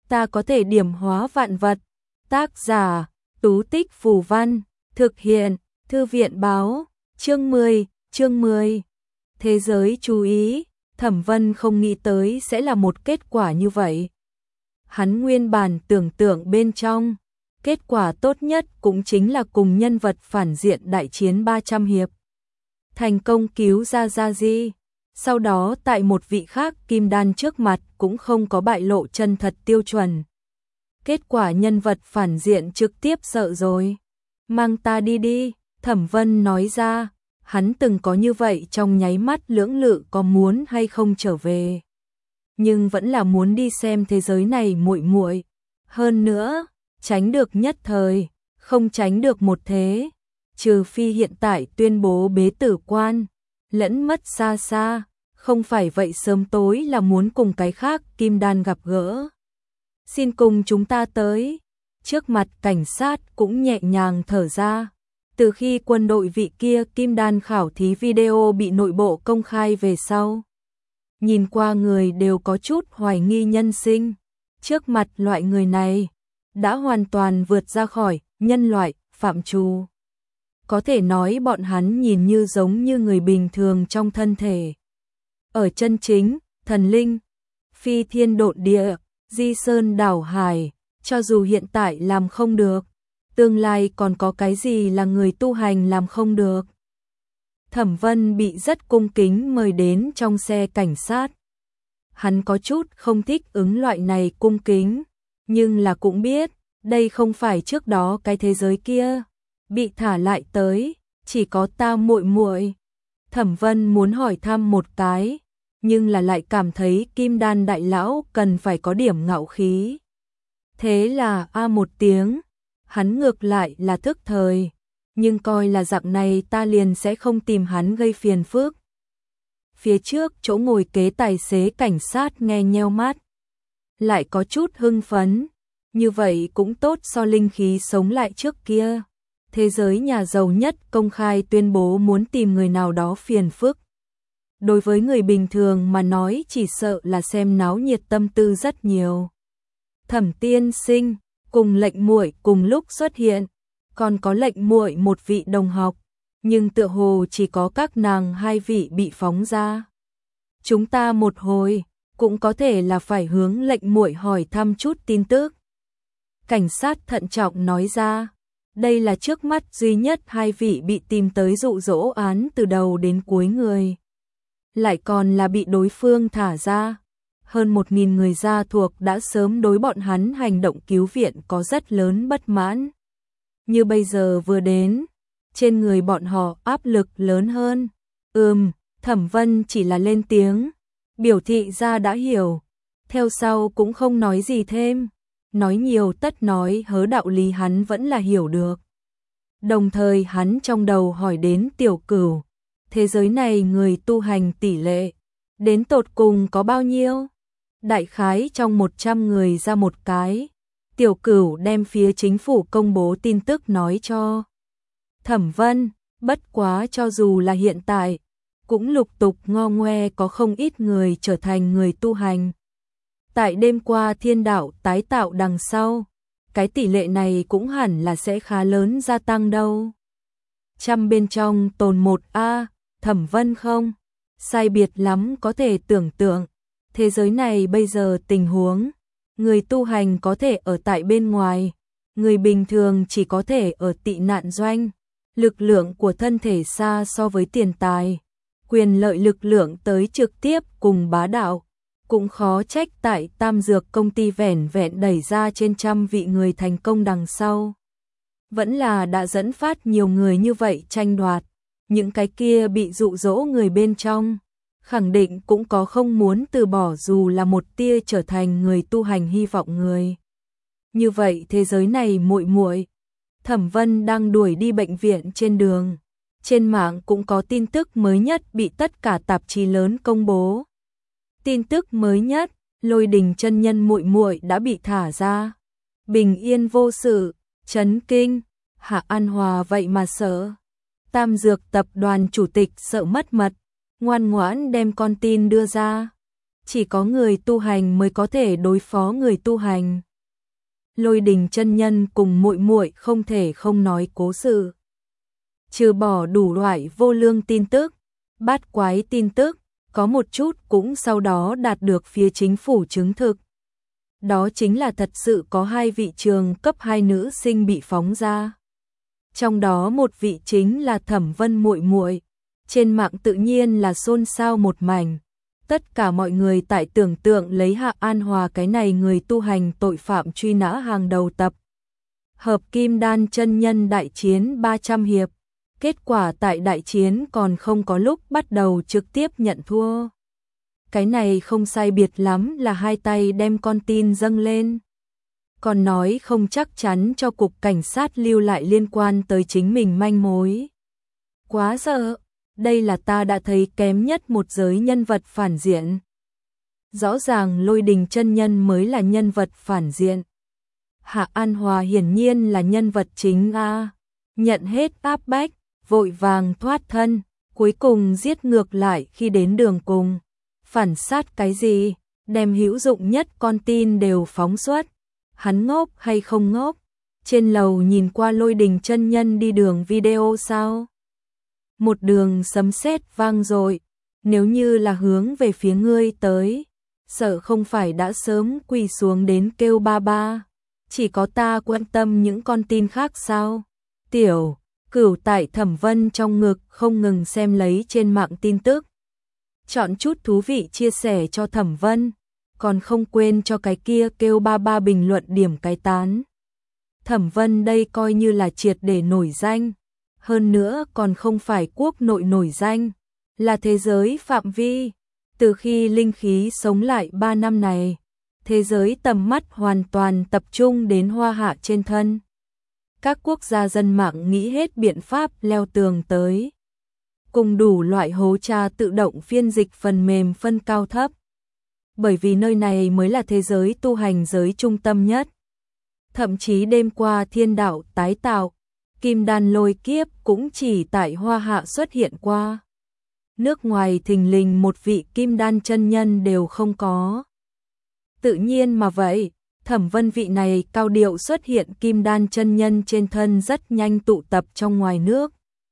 ta có thể điểm hóa vạn vật. Tác giả, Tú Tích Phù Văn, thực hiện, Thư viện báo, chương 10. Thế giới chú ý, Thẩm Vân không nghĩ tới sẽ là một kết quả như vậy. Hắn nguyên bản tưởng tượng bên trong, kết quả tốt nhất cũng chính là cùng nhân vật phản diện đại chiến 300 hiệp. Thành công cứu ra Gia Di, sau đó tại một vị khác kim đan trước mặt cũng không có bại lộ chân thật tiêu chuẩn. Kết quả nhân vật phản diện trực tiếp sợ rồi. Mang ta đi đi, Thẩm Vân nói ra, hắn từng có như vậy trong nháy mắt lưỡng lự có muốn hay không trở về. Nhưng vẫn là muốn đi xem thế giới này muội muội. Hơn nữa, tránh được nhất thời, không tránh được một thế. Trừ phi hiện tại tuyên bố bế tử quan, lẫn mất xa xa, không phải vậy sớm tối là muốn cùng cái khác kim đan gặp gỡ. Xin cùng chúng ta tới. Trước mặt cảnh sát cũng nhẹ nhàng thở ra. Từ khi quân đội vị kia kim đan khảo thí video bị nội bộ công khai về sau, nhìn qua người đều có chút hoài nghi nhân sinh. Trước mặt loại người này, đã hoàn toàn vượt ra khỏi nhân loại phạm trù. Có thể nói bọn hắn nhìn như giống như người bình thường trong thân thể. Ở chân chính, thần linh, phi thiên độn địa, di sơn đảo hải, cho dù hiện tại làm không được, tương lai còn có cái gì là người tu hành làm không được. Thẩm Vân bị rất cung kính mời đến trong xe cảnh sát. Hắn có chút không thích ứng loại này cung kính, nhưng là cũng biết, đây không phải trước đó cái thế giới kia. Bị thả lại tới, chỉ có ta muội muội. Thẩm Vân muốn hỏi thăm một cái, nhưng là lại cảm thấy kim đan đại lão cần phải có điểm ngạo khí. Thế là một tiếng, hắn ngược lại là thức thời, nhưng coi là dạng này ta liền sẽ không tìm hắn gây phiền phức. Phía trước chỗ ngồi kế tài xế cảnh sát nghe nheo mắt, lại có chút hưng phấn, như vậy cũng tốt so linh khí sống lại trước kia. Thế giới nhà giàu nhất công khai tuyên bố muốn tìm người nào đó phiền phức. Đối với người bình thường mà nói chỉ sợ là xem náo nhiệt tâm tư rất nhiều. Thẩm tiên sinh cùng lệnh muội cùng lúc xuất hiện, còn có lệnh muội một vị đồng học, nhưng tựa hồ chỉ có các nàng hai vị bị phóng ra. Chúng ta một hồi cũng có thể là phải hướng lệnh muội hỏi thăm chút tin tức. Cảnh sát thận trọng nói ra, đây là trước mắt duy nhất hai vị bị tìm tới dụ dỗ án từ đầu đến cuối người. Lại còn là bị đối phương thả ra. Hơn 1.000 người gia thuộc đã sớm đối bọn hắn hành động cứu viện có rất lớn bất mãn. Như bây giờ vừa đến, trên người bọn họ áp lực lớn hơn. Thẩm Vân chỉ là lên tiếng, biểu thị ra đã hiểu. Theo sau cũng không nói gì thêm. Nói nhiều tất nói hớ đạo lý hắn vẫn là hiểu được. Đồng thời hắn trong đầu hỏi đến Tiểu Cửu, thế giới này người tu hành tỷ lệ, đến tột cùng có bao nhiêu? Đại khái trong 100 người ra một cái. Tiểu Cửu đem phía chính phủ công bố tin tức nói cho Thẩm Vân, bất quá cho dù là hiện tại, cũng lục tục ngo ngoe có không ít người trở thành người tu hành. Tại đêm qua thiên đạo tái tạo đằng sau, cái tỷ lệ này cũng hẳn là sẽ khá lớn gia tăng đâu. Trăm bên trong tồn một Thẩm Vân không sai biệt lắm có thể tưởng tượng, thế giới này bây giờ tình huống, người tu hành có thể ở tại bên ngoài, người bình thường chỉ có thể ở tị nạn doanh, lực lượng của thân thể xa so với tiền tài, quyền lợi lực lượng tới trực tiếp cùng bá đạo. Cũng khó trách tại Tam Dược công ty vẻn vẹn đẩy ra trên 100 vị người thành công đằng sau. Vẫn là đã dẫn phát nhiều người như vậy tranh đoạt, những cái kia bị dụ dỗ người bên trong, khẳng định cũng có không muốn từ bỏ dù là một tia trở thành người tu hành hy vọng người. Như vậy thế giới này muội muội, Thẩm Vân đang đuổi đi bệnh viện trên đường. Trên mạng cũng có tin tức mới nhất bị tất cả tạp chí lớn công bố. Tin tức mới nhất, Lôi Đình chân nhân muội muội đã bị thả ra. Bình yên vô sự, chấn kinh, Hạ An Hòa vậy mà sợ. Tam Dược tập đoàn chủ tịch sợ mất mật, ngoan ngoãn đem con tin đưa ra. chỉ có người tu hành mới có thể đối phó người tu hành. Lôi Đình chân nhân cùng muội muội không thể không nói cố sự. Trừ bỏ đủ loại vô lương tin tức, bát quái tin tức, có một chút cũng sau đó đạt được phía chính phủ chứng thực. Đó chính là thật sự có 2 vị trường cấp 2 nữ sinh bị phóng ra. Trong đó một vị chính là Thẩm Vân muội muội. Trên mạng tự nhiên là xôn xao một mảnh. Tất cả mọi người tại tưởng tượng lấy Hạ An Hòa cái này người tu hành tội phạm truy nã hàng đầu tập. Hợp Kim Đan chân nhân đại chiến 300 hiệp. Kết quả tại đại chiến còn không có lúc bắt đầu trực tiếp nhận thua. Cái này không sai biệt lắm là 2 tay đem con tin dâng lên. Còn nói không chắc chắn cho cục cảnh sát lưu lại liên quan tới chính mình manh mối. Quá sợ, đây là ta đã thấy kém nhất một giới nhân vật phản diện. Rõ ràng Lôi Đình chân nhân mới là nhân vật phản diện. Hạ An Hòa hiển nhiên là nhân vật chính a. Nhận hết áp bách, vội vàng thoát thân, cuối cùng giết ngược lại khi đến đường cùng. Phản sát cái gì, đem hữu dụng nhất con tin đều phóng xuất. Hắn ngốc hay không ngốc? Trên lầu nhìn qua Lôi Đình chân nhân đi đường video sao? Một đường sấm sét vang dội, nếu như là hướng về phía ngươi tới, sợ không phải đã sớm quỳ xuống đến kêu ba ba. Chỉ có ta quan tâm những con tin khác sao? Tiểu Cửu tại Thẩm Vân trong ngực không ngừng xem lấy trên mạng tin tức. Chọn chút thú vị chia sẻ cho Thẩm Vân, còn không quên cho cái kia kêu ba ba bình luận điểm cái tán. Thẩm Vân đây coi như là triệt để nổi danh, hơn nữa còn không phải quốc nội nổi danh, là thế giới phạm vi. Từ khi linh khí sống lại 3 năm này, thế giới tầm mắt hoàn toàn tập trung đến Hoa Hạ trên thân. Các quốc gia dân mạng nghĩ hết biện pháp leo tường tới, cùng đủ loại hố tra tự động phiên dịch phần mềm phân cao thấp. Bởi vì nơi này mới là thế giới tu hành giới trung tâm nhất. Thậm chí đêm qua thiên đạo tái tạo, Kim Đan lôi kiếp cũng chỉ tại Hoa Hạ xuất hiện qua. Nước ngoài thình lình một vị Kim Đan chân nhân đều không có. Tự nhiên mà vậy, Thẩm Vân vị này cao điệu xuất hiện Kim Đan chân nhân trên thân rất nhanh tụ tập trong ngoài nước.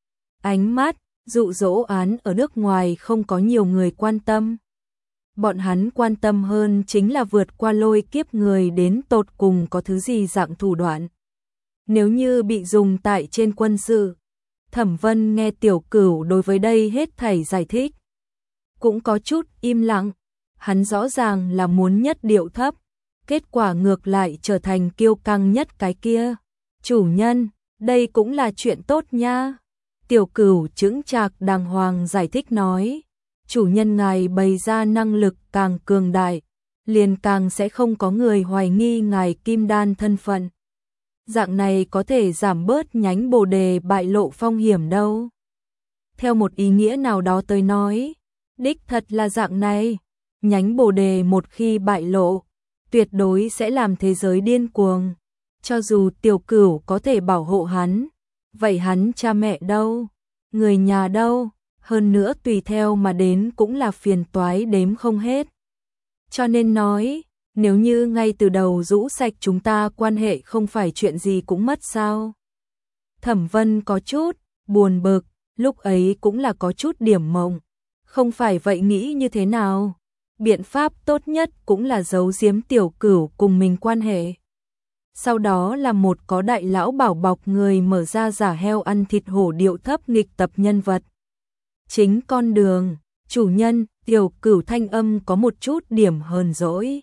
Ánh mắt, dụ dỗ án ở nước ngoài không có nhiều người quan tâm. Bọn hắn quan tâm hơn chính là vượt qua lôi kiếp người đến tột cùng có thứ gì dạng thủ đoạn. Nếu như bị dùng tại trên quân sự, Thẩm Vân nghe Tiểu Cửu đối với đây hết thảy giải thích. Cũng có chút im lặng, hắn rõ ràng là muốn nhất điệu thấp, kết quả ngược lại trở thành kiêu căng nhất cái kia. Chủ nhân, đây cũng là chuyện tốt nha. Tiểu Cửu chững chạc đàng hoàng giải thích nói. Chủ nhân ngài bày ra năng lực càng cường đại, liền càng sẽ không có người hoài nghi ngài Kim Đan thân phận. Dạng này có thể giảm bớt nhánh bồ đề bại lộ phong hiểm đâu. Theo một ý nghĩa nào đó tới nói, đích thật là dạng này, nhánh bồ đề một khi bại lộ, tuyệt đối sẽ làm thế giới điên cuồng. Cho dù Tiểu Cửu có thể bảo hộ hắn, vậy hắn cha mẹ đâu, người nhà đâu, hơn nữa tùy theo mà đến cũng là phiền toái đếm không hết. Cho nên nói, nếu như ngay từ đầu rũ sạch chúng ta quan hệ không phải chuyện gì cũng mất sao. Thẩm Vân có chút buồn bực, lúc ấy cũng là có chút điểm mộng. Không phải vậy nghĩ như thế nào? Biện pháp tốt nhất cũng là giấu giếm Tiểu Cửu cùng mình quan hệ. Sau đó là một có đại lão bảo bọc người mở ra giả heo ăn thịt hổ điệu thấp nghịch tập nhân vật. Chính con đường, chủ nhân, Tiểu Cửu thanh âm có một chút điểm hờn dỗi.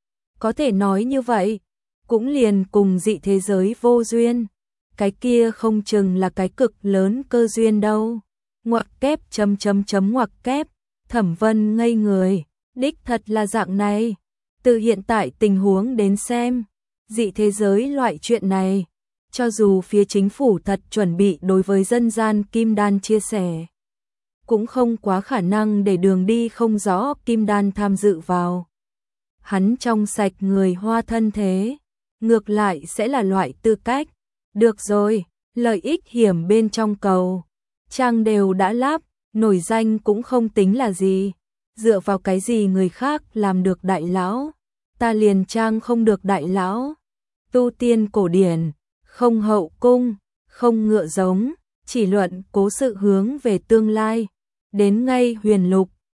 Có thể nói như vậy, cũng liền cùng dị thế giới vô duyên. Cái kia không chừng là cái cực lớn cơ duyên đâu. Ngoặc kép ngoặc kép, Thẩm Vân ngây người, đích thật là dạng này. Từ hiện tại tình huống đến xem, dị thế giới loại chuyện này, cho dù phía chính phủ thật chuẩn bị đối với dân gian Kim Đan chia sẻ, cũng không quá khả năng để đường đi không rõ Kim Đan tham dự vào. Hắn trong sạch người Hoa thân thế, ngược lại sẽ là loại tư cách. Được rồi, lợi ích hiểm bên trong cầu, trang đều đã lắp, nổi danh cũng không tính là gì. dựa vào cái gì người khác làm được đại lão, ta liền trang không được đại lão. Tu tiên cổ điển, không hậu cung, không ngựa giống, chỉ luận cố sự hướng về tương lai. Đến ngay huyền lục,